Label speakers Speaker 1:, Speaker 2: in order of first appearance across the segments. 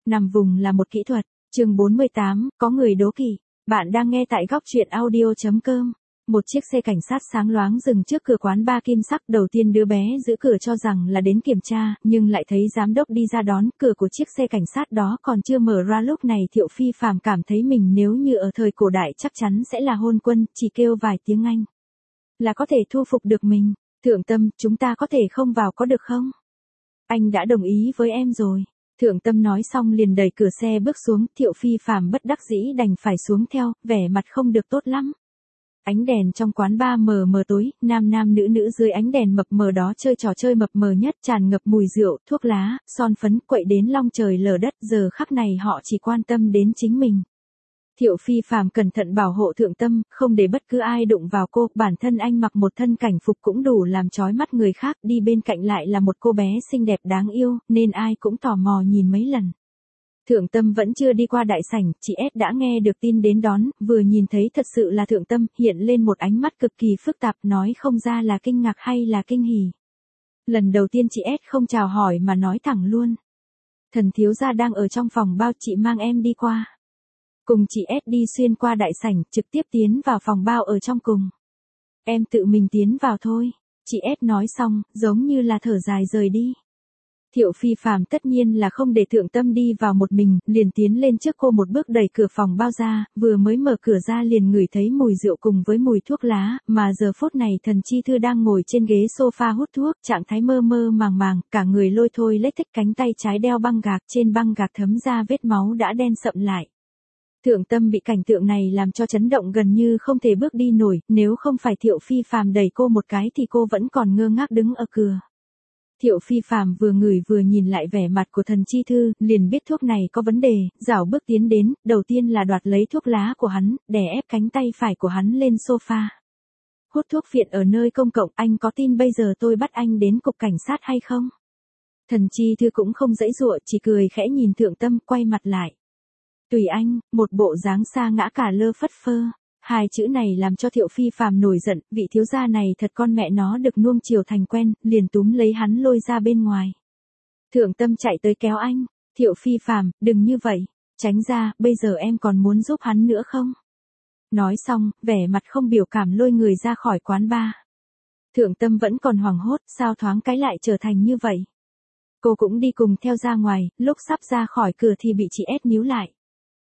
Speaker 1: nằm vùng là một kỹ thuật. Chương 48, có người đố kỵ. Bạn đang nghe tại góc truyện audio.com. Một chiếc xe cảnh sát sáng loáng dừng trước cửa quán bar kim sắc. Đầu tiên đứa bé giữ cửa cho rằng là đến kiểm tra, nhưng lại thấy giám đốc đi ra đón. Cửa của chiếc xe cảnh sát đó còn chưa mở ra. Lúc này Thiệu Phi Phàm cảm thấy mình nếu như ở thời cổ đại chắc chắn sẽ là hôn quân, chỉ kêu vài tiếng Anh là có thể thu phục được mình. Thượng Tâm, chúng ta có thể không vào có được không? Anh đã đồng ý với em rồi. Thượng Tâm nói xong liền đẩy cửa xe bước xuống. Thiệu Phi Phàm bất đắc dĩ đành phải xuống theo, vẻ mặt không được tốt lắm. Ánh đèn trong quán bar mờ mờ tối, nam nam nữ nữ dưới ánh đèn mập mờ đó chơi trò chơi mập mờ nhất, tràn ngập mùi rượu, thuốc lá, son phấn, quậy đến long trời lở đất. Giờ khắc này họ chỉ quan tâm đến chính mình. Thiệu Phi Phàm cẩn thận bảo hộ Thượng Tâm, không để bất cứ ai đụng vào cô. Bản thân anh mặc một thân cảnh phục cũng đủ làm chói mắt người khác, đi bên cạnh lại là một cô bé xinh đẹp đáng yêu, nên ai cũng tò mò nhìn mấy lần. Thượng Tâm vẫn chưa đi qua đại sảnh, chị S đã nghe được tin đến đón, vừa nhìn thấy thật sự là Thượng Tâm, hiện lên một ánh mắt cực kỳ phức tạp, nói không ra là kinh ngạc hay là kinh hỉ. Lần đầu tiên chị S không chào hỏi mà nói thẳng luôn. Thần thiếu gia đang ở trong phòng bao, chị mang em đi qua. Cùng chị S đi xuyên qua đại sảnh, trực tiếp tiến vào phòng bao ở trong cùng. Em tự mình tiến vào thôi. Chị S nói xong, giống như là thở dài rời đi. Thiệu Phi Phàm tất nhiên là không để Thượng Tâm đi vào một mình, liền tiến lên trước cô một bước đẩy cửa phòng bao ra, vừa mới mở cửa ra liền ngửi thấy mùi rượu cùng với mùi thuốc lá, mà giờ phút này Thần Chi Thư đang ngồi trên ghế sofa hút thuốc, trạng thái mơ mơ màng màng, cả người lôi thôi lết thích, cánh tay trái đeo băng gạc, trên băng gạc thấm ra vết máu đã đen sậm lại. Thượng Tâm bị cảnh tượng này làm cho chấn động gần như không thể bước đi nổi, nếu không phải Thiệu Phi Phàm đẩy cô một cái thì cô vẫn còn ngơ ngác đứng ở cửa. Thiệu Phi Phàm vừa ngửi vừa nhìn lại vẻ mặt của Thần Chi Thư, liền biết thuốc này có vấn đề, rảo bước tiến đến, đầu tiên là đoạt lấy thuốc lá của hắn, đè ép cánh tay phải của hắn lên sofa. Hút thuốc phiện ở nơi công cộng, anh có tin bây giờ tôi bắt anh đến cục cảnh sát hay không? Thần Chi Thư cũng không giãy giụa, chỉ cười khẽ nhìn Thượng Tâm, quay mặt lại. Tùy anh, một bộ dáng xa ngã cả lơ phất phơ. Hai chữ này làm cho Thiệu Phi Phàm nổi giận, vị thiếu gia này thật con mẹ nó được nuông chiều thành quen, liền túm lấy hắn lôi ra bên ngoài. Thượng Tâm chạy tới kéo anh, Thiệu Phi Phàm, đừng như vậy, tránh ra, bây giờ em còn muốn giúp hắn nữa không? Nói xong, vẻ mặt không biểu cảm lôi người ra khỏi quán bar. Thượng Tâm vẫn còn hoảng hốt, sao thoáng cái lại trở thành như vậy? Cô cũng đi cùng theo ra ngoài, lúc sắp ra khỏi cửa thì bị chị S níu lại.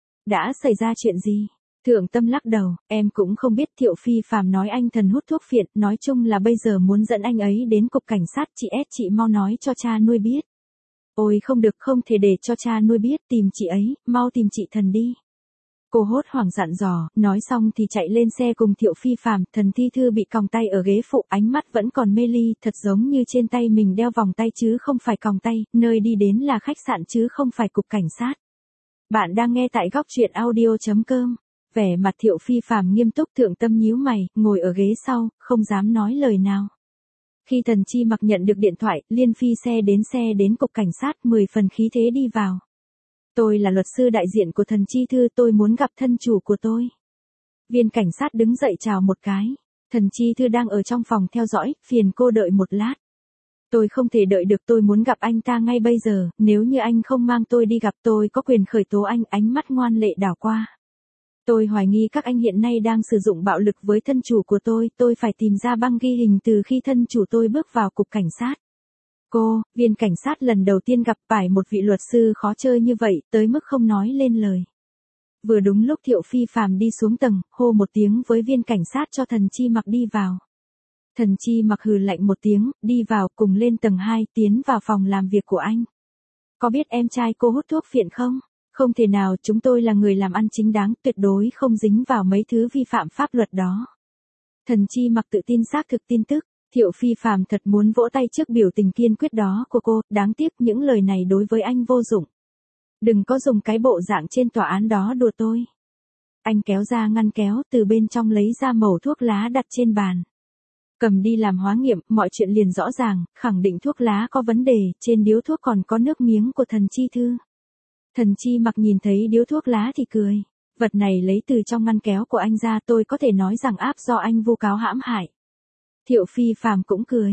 Speaker 1: Đã xảy ra chuyện gì? Thượng Tâm lắc đầu, em cũng không biết. Thiệu Phi Phàm nói anh thần hút thuốc phiện, nói chung là bây giờ muốn dẫn anh ấy đến cục cảnh sát. Chị S, chị mau nói cho cha nuôi biết. Ôi không được, không thể để cho cha nuôi biết, tìm chị ấy, mau tìm chị Thần đi. Cô hốt hoảng dặn dò, nói xong thì chạy lên xe cùng Thiệu Phi Phàm. Thần Thi Thư bị còng tay ở ghế phụ, ánh mắt vẫn còn mê ly, thật giống như trên tay mình đeo vòng tay chứ không phải còng tay, nơi đi đến là khách sạn chứ không phải cục cảnh sát. Bạn đang nghe tại góc truyện audio.com. Vẻ mặt Thiệu Phi Phàm nghiêm túc. Thượng Tâm nhíu mày, ngồi ở ghế sau, không dám nói lời nào. Khi Thần Chi Mặc nhận được điện thoại, liền phi xe đến cục cảnh sát, 10 phần khí thế đi vào. Tôi là luật sư đại diện của Thần Chi Thư, tôi muốn gặp thân chủ của tôi. Viên cảnh sát đứng dậy chào một cái. Thần Chi Thư đang ở trong phòng theo dõi, phiền cô đợi một lát. Tôi không thể đợi được, tôi muốn gặp anh ta ngay bây giờ, nếu như anh không mang tôi đi gặp tôi có quyền khởi tố anh. Ánh mắt ngoan lệ đảo qua. Tôi hoài nghi các anh hiện nay đang sử dụng bạo lực với thân chủ của tôi phải tìm ra băng ghi hình từ khi thân chủ tôi bước vào cục cảnh sát. Cô, viên cảnh sát lần đầu tiên gặp phải một vị luật sư khó chơi như vậy, tới mức không nói lên lời. Vừa đúng lúc Thiệu Phi Phàm đi xuống tầng, hô một tiếng với viên cảnh sát cho Thần Chi Mặc đi vào. Thần Chi Mặc hừ lạnh một tiếng, đi vào, cùng lên tầng 2, tiến vào phòng làm việc của anh. Có biết em trai cô hút thuốc phiện không? Không thể nào, chúng tôi là người làm ăn chính đáng, tuyệt đối không dính vào mấy thứ vi phạm pháp luật đó. Thần Chi Mặc tự tin xác thực tin tức. Thiệu Phi Phàm thật muốn vỗ tay trước biểu tình kiên quyết đó của cô, đáng tiếc những lời này đối với anh vô dụng. Đừng có dùng cái bộ dạng trên tòa án đó đùa tôi. Anh kéo ra ngăn kéo, từ bên trong lấy ra mẩu thuốc lá đặt trên bàn. Cầm đi làm hóa nghiệm, mọi chuyện liền rõ ràng, khẳng định thuốc lá có vấn đề, trên điếu thuốc còn có nước miếng của Thần Chi Thư. Thần Chi Mặc nhìn thấy điếu thuốc lá thì cười. Vật này lấy từ trong ngăn kéo của anh ra, tôi có thể nói rằng áp do anh vu cáo hãm hại. Thiệu Phi Phàm cũng cười.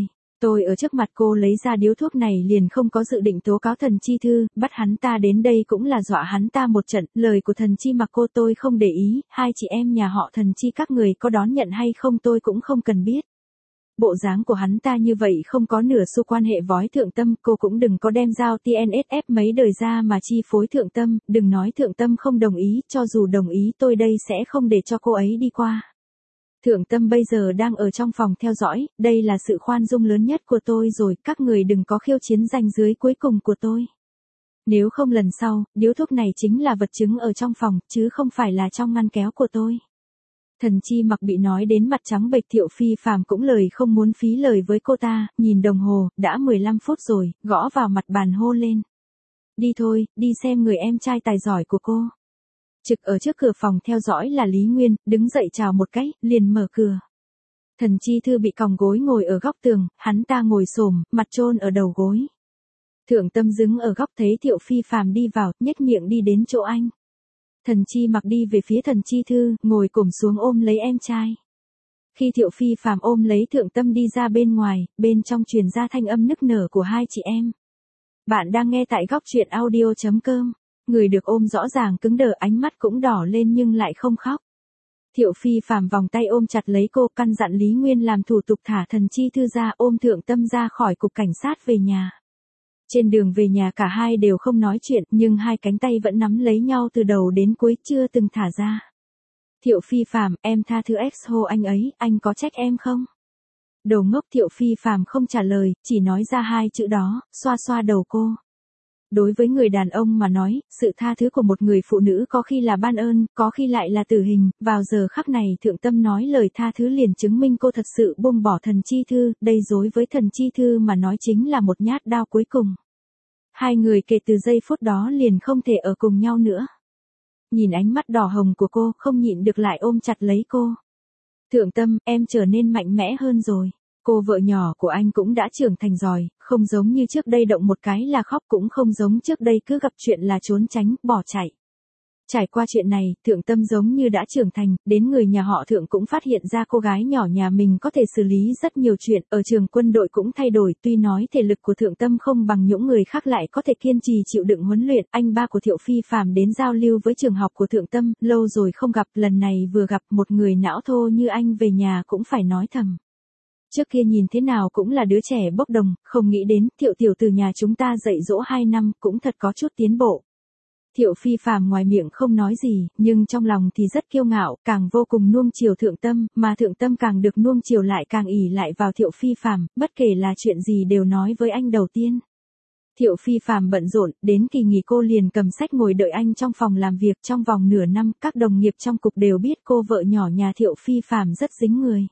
Speaker 1: Tôi ở trước mặt cô lấy ra điếu thuốc này liền không có dự định tố cáo Thần Chi Thư, bắt hắn ta đến đây cũng là dọa hắn ta một trận, lời của Thần Chi Mặc cô tôi không để ý, hai chị em nhà họ Thần Chi các người có đón nhận hay không tôi cũng không cần biết. Bộ dáng của hắn ta như vậy không có nửa xu quan hệ với Thượng Tâm, cô cũng đừng có đem giao TNSF mấy đời ra mà chi phối Thượng Tâm, đừng nói Thượng Tâm không đồng ý, cho dù đồng ý tôi đây sẽ không để cho cô ấy đi qua. Thượng Tâm bây giờ đang ở trong phòng theo dõi, đây là sự khoan dung lớn nhất của tôi rồi, các người đừng có khiêu chiến ranh giới cuối cùng của tôi. Nếu không lần sau, điếu thuốc này chính là vật chứng ở trong phòng, chứ không phải là trong ngăn kéo của tôi. Thần Chi Mặc bị nói đến mặt trắng bệch, Thiệu Phi Phàm cũng lời không muốn phí lời với cô ta, nhìn đồng hồ, đã 15 phút rồi, gõ vào mặt bàn hô lên. Đi thôi, đi xem người em trai tài giỏi của cô. Trực ở trước cửa phòng theo dõi là Lý Nguyên, đứng dậy chào một cái, liền mở cửa. Thần Chi Thư bị còng gối ngồi ở góc tường, hắn ta ngồi xổm, mặt chôn ở đầu gối. Thượng Tâm đứng ở góc thấy Thiệu Phi Phàm đi vào, nhếch miệng đi đến chỗ anh. Thần Chi Mặc đi về phía Thần Chi Thư, ngồi cổm xuống ôm lấy em trai. Khi Thiệu Phi Phàm ôm lấy Thượng Tâm đi ra bên ngoài, bên trong truyền ra thanh âm nức nở của hai chị em. Bạn đang nghe tại góc truyện audio.com. Người được ôm rõ ràng cứng đờ, ánh mắt cũng đỏ lên nhưng lại không khóc. Thiệu Phi Phàm vòng tay ôm chặt lấy cô, căn dặn Lý Nguyên làm thủ tục thả Thần Chi Thư ra, ôm Thượng Tâm ra khỏi cục cảnh sát về nhà. Trên đường về nhà cả hai đều không nói chuyện, nhưng hai cánh tay vẫn nắm lấy nhau từ đầu đến cuối, chưa từng thả ra. Thiệu Phi Phàm, em tha thứ ex hô anh ấy, anh có trách em không? Đồ ngốc. Thiệu Phi Phàm không trả lời, chỉ nói ra hai chữ đó, xoa xoa đầu cô. Đối với người đàn ông mà nói, sự tha thứ của một người phụ nữ có khi là ban ơn, có khi lại là tử hình, vào giờ khắc này Thượng Tâm nói lời tha thứ liền chứng minh cô thật sự buông bỏ Thần Chi Thư, đây đối với Thần Chi Thư mà nói chính là một nhát đao cuối cùng. Hai người kể từ giây phút đó liền không thể ở cùng nhau nữa. Nhìn ánh mắt đỏ hồng của cô, không nhịn được lại ôm chặt lấy cô. Thượng Tâm, em trở nên mạnh mẽ hơn rồi. Cô vợ nhỏ của anh cũng đã trưởng thành rồi, không giống như trước đây động một cái là khóc, cũng không giống trước đây cứ gặp chuyện là trốn tránh, bỏ chạy. Trải qua chuyện này, Thượng Tâm giống như đã trưởng thành, đến người nhà họ Thượng cũng phát hiện ra cô gái nhỏ nhà mình có thể xử lý rất nhiều chuyện, ở trường quân đội cũng thay đổi, tuy nói thể lực của Thượng Tâm không bằng những người khác lại có thể kiên trì chịu đựng huấn luyện. Anh ba của Thiệu Phi Phàm đến giao lưu với trường học của Thượng Tâm, lâu rồi không gặp, lần này vừa gặp một người não thô như anh về nhà cũng phải nói thầm. Trước kia nhìn thế nào cũng là đứa trẻ bốc đồng, không nghĩ đến Thiệu tiểu từ nhà chúng ta dạy dỗ 2 năm cũng thật có chút tiến bộ. Thiệu Phi Phàm ngoài miệng không nói gì, nhưng trong lòng thì rất kiêu ngạo, càng vô cùng nuông chiều Thượng Tâm, mà Thượng Tâm càng được nuông chiều lại càng ỷ lại vào Thiệu Phi Phàm, bất kể là chuyện gì đều nói với anh đầu tiên. Thiệu Phi Phàm bận rộn, đến kỳ nghỉ cô liền cầm sách ngồi đợi anh trong phòng làm việc. Trong vòng nửa năm, các đồng nghiệp trong cục đều biết cô vợ nhỏ nhà Thiệu Phi Phàm rất dính người.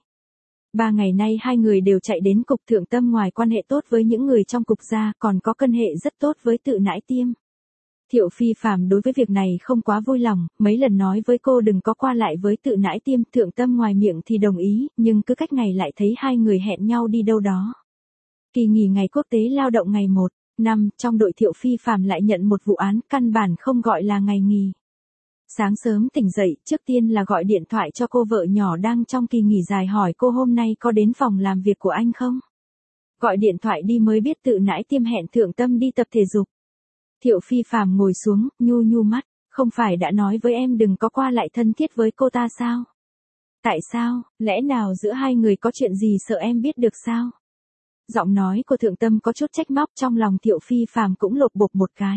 Speaker 1: 3 ngày nay hai người đều chạy đến cục. Thượng Tâm ngoài quan hệ tốt với những người trong cục ra, còn có cân hệ rất tốt với Tự Nãi Tiêm. Thiệu Phi Phàm đối với việc này không quá vui lòng, mấy lần nói với cô đừng có qua lại với Tự Nãi Tiêm. Thượng Tâm ngoài miệng thì đồng ý, nhưng cứ cách ngày lại thấy hai người hẹn nhau đi đâu đó. Kỳ nghỉ ngày quốc tế lao động ngày 1 năm, trong đội Thiệu Phi Phàm lại nhận một vụ án, căn bản không gọi là ngày nghỉ. Sáng sớm tỉnh dậy, trước tiên là gọi điện thoại cho cô vợ nhỏ đang trong kỳ nghỉ dài, hỏi cô hôm nay có đến phòng làm việc của anh không? Gọi điện thoại đi mới biết Tự Nãi Tiêm hẹn Thượng Tâm đi tập thể dục. Thiệu Phi Phàm ngồi xuống, nhu nhu mắt, không phải đã nói với em đừng có qua lại thân thiết với cô ta sao? Tại sao, lẽ nào giữa hai người có chuyện gì sợ em biết được sao? Giọng nói của Thượng Tâm có chút trách móc, trong lòng Thiệu Phi Phàm cũng lột bột một cái.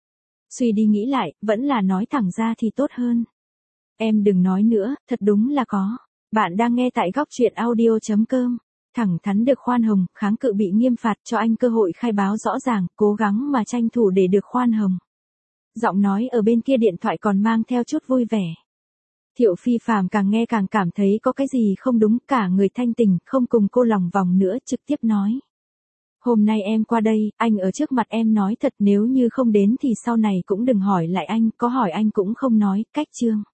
Speaker 1: Suy đi nghĩ lại, vẫn là nói thẳng ra thì tốt hơn. Em đừng nói nữa, thật đúng là có. Bạn đang nghe tại góc truyện audio.com. Thẳng thắn được khoan hồng, kháng cự bị nghiêm phạt, cho anh cơ hội khai báo rõ ràng, cố gắng mà tranh thủ để được khoan hồng. Giọng nói ở bên kia điện thoại còn mang theo chút vui vẻ. Thiệu Phi Phàm càng nghe càng cảm thấy có cái gì không đúng, cả người thanh tỉnh, không cùng cô lòng vòng nữa, trực tiếp nói. Hôm nay em qua đây, anh ở trước mặt em nói thật, nếu như không đến thì sau này cũng đừng hỏi lại anh, có hỏi anh cũng không nói. Cách chương.